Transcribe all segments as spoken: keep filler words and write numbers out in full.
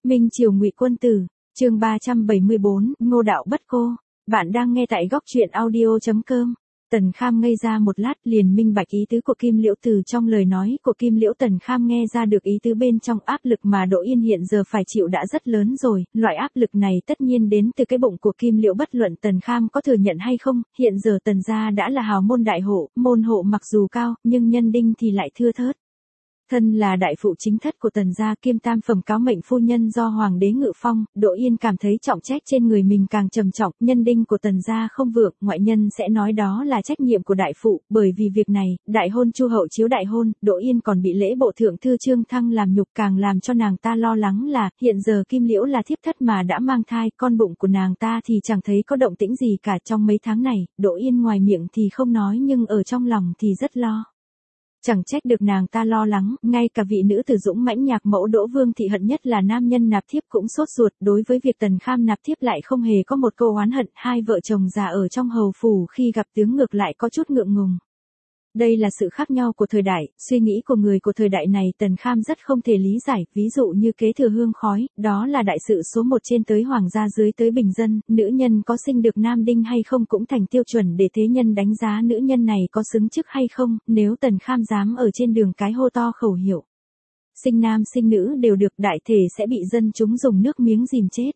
Minh Triều Ngụy Quân Tử, chương ba trăm bảy mươi bốn, Ngô đạo bất cô. Bạn đang nghe tại góc truyện audio chấm com. Tần Kham ngây ra một lát liền minh bạch ý tứ của Kim Liễu từ trong lời nói của Kim Liễu. Tần Kham nghe ra được ý tứ bên trong áp lực mà Đỗ Yên hiện giờ phải chịu đã rất lớn rồi, loại áp lực này tất nhiên đến từ cái bụng của Kim Liễu. Bất luận Tần Kham có thừa nhận hay không, hiện giờ Tần gia đã là hào môn đại hộ, môn hộ mặc dù cao, nhưng nhân đinh thì lại thưa thớt. Thân là đại phụ chính thất của Tần gia kiêm tam phẩm cáo mệnh phu nhân do hoàng đế ngự phong, Đỗ Yên cảm thấy trọng trách trên người mình càng trầm trọng, nhân đinh của Tần gia không vượng, ngoại nhân sẽ nói đó là trách nhiệm của đại phụ, bởi vì việc này, đại hôn Chu hậu chiếu đại hôn, Đỗ Yên còn bị lễ bộ thượng thư Trương Thăng làm nhục, càng làm cho nàng ta lo lắng là, hiện giờ Kim Liễu là thiếp thất mà đã mang thai, con bụng của nàng ta thì chẳng thấy có động tĩnh gì cả trong mấy tháng này. Đỗ Yên ngoài miệng thì không nói nhưng ở trong lòng thì rất lo. Chẳng trách được nàng ta lo lắng, ngay cả vị nữ tử dũng mãnh nhạc mẫu Đỗ Vương thị hận nhất là nam nhân nạp thiếp cũng sốt ruột. Đối với việc Tần Kham nạp thiếp lại không hề có một câu oán hận, hai vợ chồng già ở trong hầu phủ khi gặp tướng ngược lại có chút ngượng ngùng. Đây là sự khác nhau của thời đại, suy nghĩ của người của thời đại này Tần Kham rất không thể lý giải, ví dụ như kế thừa hương khói, đó là đại sự số một trên tới hoàng gia dưới tới bình dân, nữ nhân có sinh được nam đinh hay không cũng thành tiêu chuẩn để thế nhân đánh giá nữ nhân này có xứng chức hay không, nếu Tần Kham dám ở trên đường cái hô to khẩu hiệu. Sinh nam sinh nữ đều được, đại thể sẽ bị dân chúng dùng nước miếng dìm chết.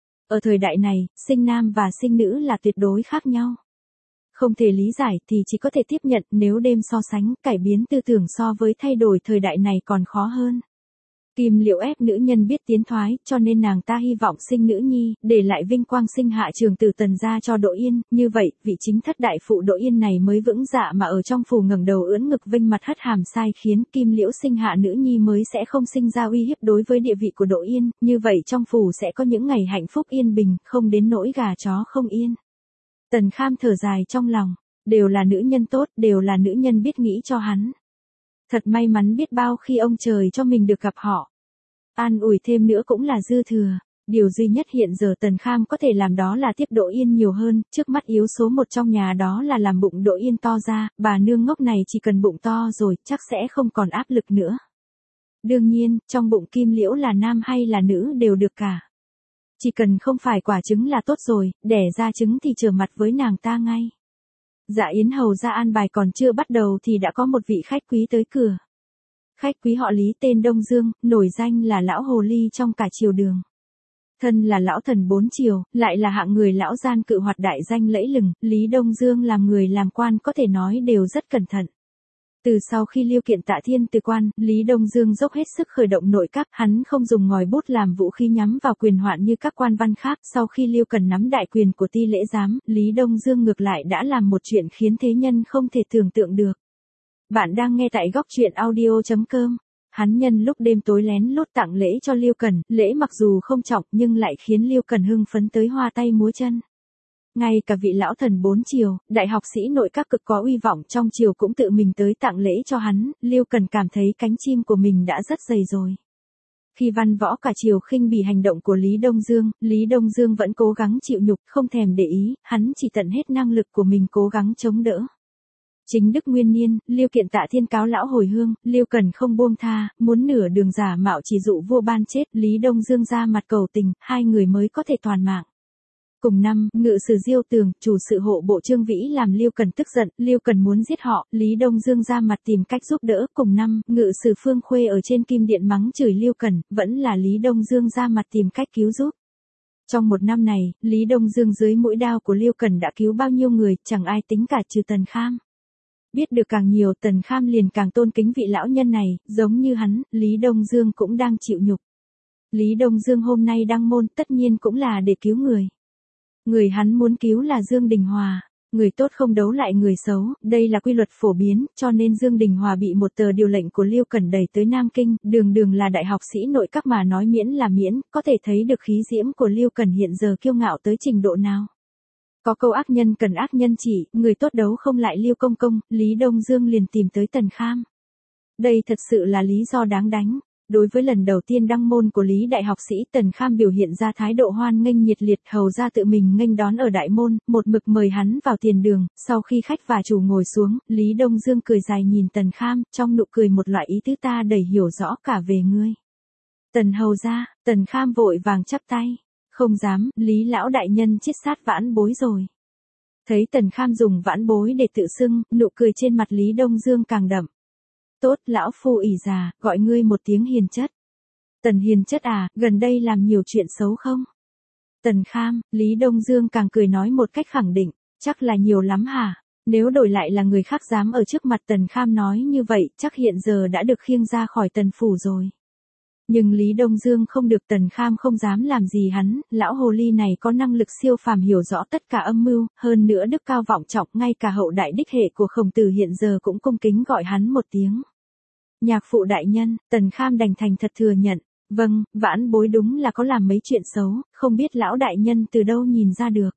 Ở thời đại này, sinh nam và sinh nữ là tuyệt đối khác nhau. Không thể lý giải thì chỉ có thể tiếp nhận, nếu đem so sánh, cải biến tư tưởng so với thay đổi thời đại này còn khó hơn. Kim Liễu ép nữ nhân biết tiến thoái, cho nên nàng ta hy vọng sinh nữ nhi, để lại vinh quang sinh hạ trường tử Tần gia cho Đỗ Yên, như vậy, vị chính thất đại phụ Đỗ Yên này mới vững dạ mà ở trong phủ ngẩng đầu ưỡn ngực vênh mặt hất hàm sai, khiến Kim Liễu sinh hạ nữ nhi mới sẽ không sinh ra uy hiếp đối với địa vị của Đỗ Yên, như vậy trong phủ sẽ có những ngày hạnh phúc yên bình, không đến nỗi gà chó không yên. Tần Kham thở dài trong lòng, đều là nữ nhân tốt, đều là nữ nhân biết nghĩ cho hắn. Thật may mắn biết bao khi ông trời cho mình được gặp họ. An ủi thêm nữa cũng là dư thừa, điều duy nhất hiện giờ Tần Kham có thể làm đó là tiếp Đỗ Yên nhiều hơn, trước mắt yếu số một trong nhà đó là làm bụng Đỗ Yên to ra, bà nương ngốc này chỉ cần bụng to rồi chắc sẽ không còn áp lực nữa. Đương nhiên, trong bụng Kim Liễu là nam hay là nữ đều được cả. Chỉ cần không phải quả trứng là tốt rồi, đẻ ra trứng thì trở mặt với nàng ta ngay. Dạ yến hầu ra an bài còn chưa bắt đầu thì đã có một vị khách quý tới cửa. Khách quý họ Lý tên Đông Dương, nổi danh là lão hồ ly trong cả triều đường. Thân là lão thần bốn triều, lại là hạng người lão gian cự hoạt đại danh lẫy lừng, Lý Đông Dương làm người làm quan có thể nói đều rất cẩn thận. Từ sau khi Liêu Kiện Tạ Thiên từ quan, Lý Đông Dương dốc hết sức khởi động nội các, hắn không dùng ngòi bút làm vũ khí nhắm vào quyền hoạn như các quan văn khác. Sau khi Liêu Cần nắm đại quyền của Ti Lễ Giám, Lý Đông Dương ngược lại đã làm một chuyện khiến thế nhân không thể tưởng tượng được. Bạn đang nghe tại góc truyện audio chấm com. Hắn nhân lúc đêm tối lén lút tặng lễ cho Liêu Cần, lễ mặc dù không trọng nhưng lại khiến Liêu Cần hưng phấn tới hoa tay múa chân. Ngay cả vị lão thần bốn triều, đại học sĩ nội các cực có uy vọng trong triều cũng tự mình tới tặng lễ cho hắn, Liêu Cần cảm thấy cánh chim của mình đã rất dày rồi. Khi văn võ cả triều khinh bỉ hành động của Lý Đông Dương, Lý Đông Dương vẫn cố gắng chịu nhục, không thèm để ý, hắn chỉ tận hết năng lực của mình cố gắng chống đỡ. Chính Đức Nguyên Niên, Liêu Kiện Tạ Thiên cáo lão hồi hương, Liêu Cần không buông tha, muốn nửa đường giả mạo chỉ dụ vua ban chết, Lý Đông Dương ra mặt cầu tình, hai người mới có thể toàn mạng. Cùng năm, ngự sử Diêu Tường, chủ sự hộ bộ Trương Vĩ làm Liêu Cần tức giận, Liêu Cần muốn giết họ, Lý Đông Dương ra mặt tìm cách giúp đỡ. Cùng năm, ngự sử Phương Khuê ở trên Kim Điện mắng chửi Liêu Cần, vẫn là Lý Đông Dương ra mặt tìm cách cứu giúp. Trong một năm này, Lý Đông Dương dưới mũi đao của Liêu Cần đã cứu bao nhiêu người, chẳng ai tính cả trừ Tần Kham. Biết được càng nhiều, Tần Kham liền càng tôn kính vị lão nhân này, giống như hắn, Lý Đông Dương cũng đang chịu nhục. Lý Đông Dương hôm nay đăng môn tất nhiên cũng là để cứu người. Người hắn muốn cứu là Dương Đình Hòa. Người tốt không đấu lại người xấu, đây là quy luật phổ biến, cho nên Dương Đình Hòa bị một tờ điều lệnh của Liêu Cần đẩy tới Nam Kinh, đường đường là đại học sĩ nội các mà nói miễn là miễn, có thể thấy được khí diễm của Liêu Cần hiện giờ kiêu ngạo tới trình độ nào. Có câu ác nhân cần ác nhân chỉ, người tốt đấu không lại Liêu Công Công, Lý Đông Dương liền tìm tới Tần Kham. Đây thật sự là lý do đáng đánh. Đối với lần đầu tiên đăng môn của Lý đại học sĩ, Tần Kham biểu hiện ra thái độ hoan nghênh nhiệt liệt, hầu ra tự mình nghênh đón ở đại môn, một mực mời hắn vào tiền đường. Sau khi khách và chủ ngồi xuống, Lý Đông Dương cười dài nhìn Tần Kham, trong nụ cười một loại ý tứ ta đầy hiểu rõ cả về ngươi. Tần hầu ra, Tần Kham vội vàng chắp tay. Không dám, Lý lão đại nhân chiết sát vãn bối rồi. Thấy Tần Kham dùng vãn bối để tự xưng, nụ cười trên mặt Lý Đông Dương càng đậm. Tốt, lão phu ỷ già, gọi ngươi một tiếng hiền chất. Tần hiền chất à, gần đây làm nhiều chuyện xấu không? Tần Kham, Lý Đông Dương càng cười nói một cách khẳng định, chắc là nhiều lắm hả? Nếu đổi lại là người khác dám ở trước mặt Tần Kham nói như vậy, chắc hiện giờ đã được khiêng ra khỏi Tần phủ rồi. Nhưng Lý Đông Dương không được, Tần Kham không dám làm gì hắn, lão hồ ly này có năng lực siêu phàm hiểu rõ tất cả âm mưu, hơn nữa đức cao vọng trọng, ngay cả hậu đại đích hệ của Khổng Tử hiện giờ cũng cung kính gọi hắn một tiếng. Nhạc phụ đại nhân, Tần Kham đành thành thật thừa nhận, vâng, vãn bối đúng là có làm mấy chuyện xấu, không biết lão đại nhân từ đâu nhìn ra được.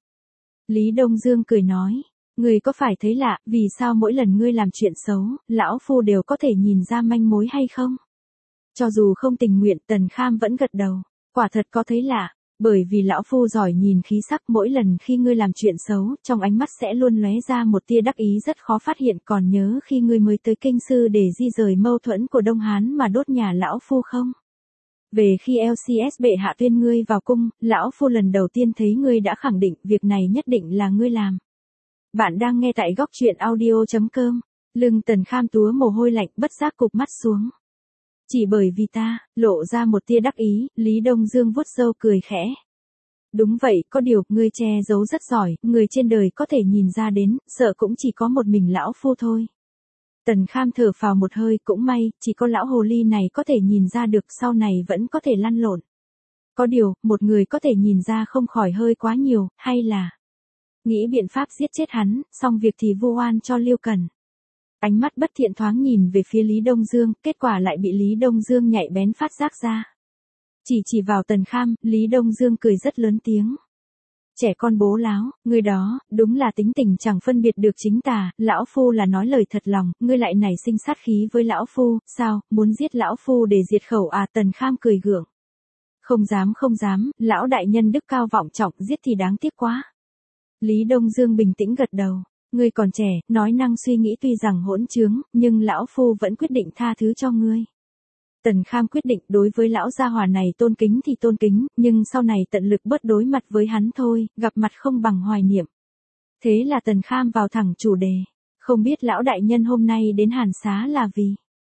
Lý Đông Dương cười nói, ngươi có phải thấy lạ, vì sao mỗi lần ngươi làm chuyện xấu, lão phu đều có thể nhìn ra manh mối hay không? Cho dù không tình nguyện, Tần Kham vẫn gật đầu, quả thật có thấy lạ, bởi vì lão phu giỏi nhìn khí sắc, mỗi lần khi ngươi làm chuyện xấu, trong ánh mắt sẽ luôn lóe ra một tia đắc ý rất khó phát hiện. Còn nhớ khi ngươi mới tới kinh sư để di rời mâu thuẫn của Đông Hán mà đốt nhà lão phu không? Về khi lờ xê ét bệ hạ tuyên ngươi vào cung, lão phu lần đầu tiên thấy ngươi đã khẳng định việc này nhất định là ngươi làm. Bạn đang nghe tại góc truyện audio chấm com. Lưng Tần Kham túa mồ hôi lạnh, bất giác cụp mắt xuống. Chỉ bởi vì ta, lộ ra một tia đắc ý, Lý Đông Dương vuốt râu cười khẽ. Đúng vậy, có điều, ngươi che giấu rất giỏi, người trên đời có thể nhìn ra đến, sợ cũng chỉ có một mình lão phu thôi. Tần Kham thở phào một hơi, cũng may, chỉ có lão hồ ly này có thể nhìn ra được, sau này vẫn có thể lăn lộn. Có điều, một người có thể nhìn ra không khỏi hơi quá nhiều, hay là nghĩ biện pháp giết chết hắn, xong việc thì vu oan cho Liêu Cẩn. Ánh mắt bất thiện thoáng nhìn về phía Lý Đông Dương, kết quả lại bị Lý Đông Dương nhạy bén phát giác ra. Chỉ chỉ vào Tần Kham, Lý Đông Dương cười rất lớn tiếng. Trẻ con bố láo, ngươi đó, đúng là tính tình chẳng phân biệt được chính tà, lão phu là nói lời thật lòng, ngươi lại nảy sinh sát khí với lão phu, sao, muốn giết lão phu để diệt khẩu à? Tần Kham cười gượng. Không dám không dám, lão đại nhân đức cao vọng trọng, giết thì đáng tiếc quá. Lý Đông Dương bình tĩnh gật đầu. Ngươi còn trẻ, nói năng suy nghĩ tuy rằng hỗn trướng, nhưng lão phu vẫn quyết định tha thứ cho ngươi. Tần Kham quyết định đối với lão gia hỏa này tôn kính thì tôn kính, nhưng sau này tận lực bớt đối mặt với hắn thôi, gặp mặt không bằng hoài niệm. Thế là Tần Kham vào thẳng chủ đề. Không biết lão đại nhân hôm nay đến Hàn Xá là vì?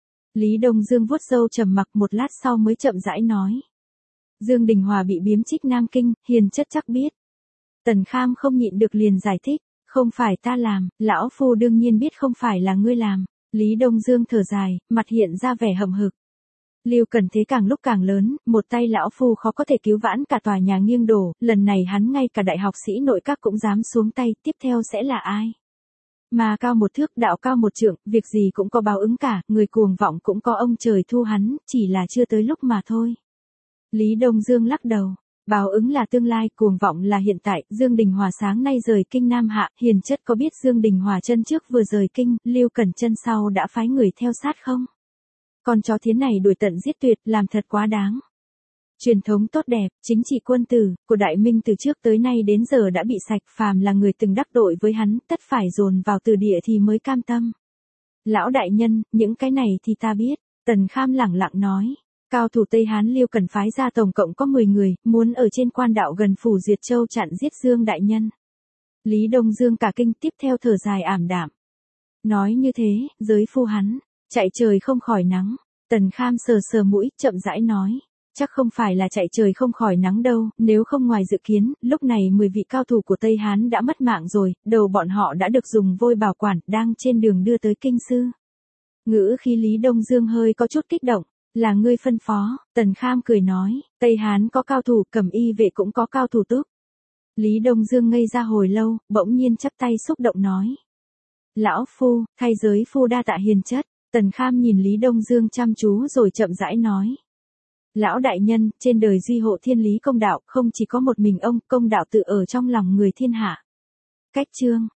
Lý Đông Dương vuốt râu trầm mặc một lát sau mới chậm rãi nói. Dương Đình Hòa bị biếm trích Nam Kinh, hiền chất chắc biết. Tần Kham không nhịn được liền giải thích. Không phải ta làm, lão phu đương nhiên biết không phải là ngươi làm. Lý Đông Dương thở dài, mặt hiện ra vẻ hậm hực. Liêu Cẩn thế càng lúc càng lớn, một tay lão phu khó có thể cứu vãn cả tòa nhà nghiêng đổ, lần này hắn ngay cả đại học sĩ nội các cũng dám xuống tay, tiếp theo sẽ là ai? Mà cao một thước, đạo cao một trượng, việc gì cũng có báo ứng cả, người cuồng vọng cũng có ông trời thu hắn, chỉ là chưa tới lúc mà thôi. Lý Đông Dương lắc đầu. Báo ứng là tương lai, cuồng vọng là hiện tại. Dương Đình Hòa sáng nay rời kinh Nam Hạ, hiền chất có biết Dương Đình Hòa chân trước vừa rời kinh, Liêu Cẩn chân sau đã phái người theo sát không? Con chó thiến này đuổi tận giết tuyệt, làm thật quá đáng. Truyền thống tốt đẹp, chính trị quân tử của Đại Minh từ trước tới nay đến giờ đã bị sạch, phàm là người từng đắc tội với hắn, tất phải dồn vào từ địa thì mới cam tâm. Lão đại nhân, những cái này thì ta biết. Tần Kham lẳng lặng nói. Cao thủ Tây Hán Liêu Cẩn phái ra tổng cộng có mười người, muốn ở trên quan đạo gần phủ Duyệt Châu chặn giết Dương đại nhân. Lý Đông Dương cả kinh, tiếp theo thở dài ảm đạm. Nói như thế, giới phu hắn, chạy trời không khỏi nắng. Tần Kham sờ sờ mũi, chậm rãi nói. Chắc không phải là chạy trời không khỏi nắng đâu, nếu không ngoài dự kiến, lúc này mười vị cao thủ của Tây Hán đã mất mạng rồi, đầu bọn họ đã được dùng vôi bảo quản, đang trên đường đưa tới kinh sư. Ngữ khí Lý Đông Dương hơi có chút kích động. Là ngươi phân phó, Tần Kham cười nói, Tây Hán có cao thủ, Cẩm Y vệ cũng có cao thủ túc. Lý Đông Dương ngây ra hồi lâu, bỗng nhiên chắp tay xúc động nói. Lão phu, thay giới phu đa tạ hiền chất. Tần Kham nhìn Lý Đông Dương chăm chú rồi chậm rãi nói. Lão đại nhân, trên đời duy hộ thiên lý công đạo, không chỉ có một mình ông, công đạo tự ở trong lòng người thiên hạ. Cách chương.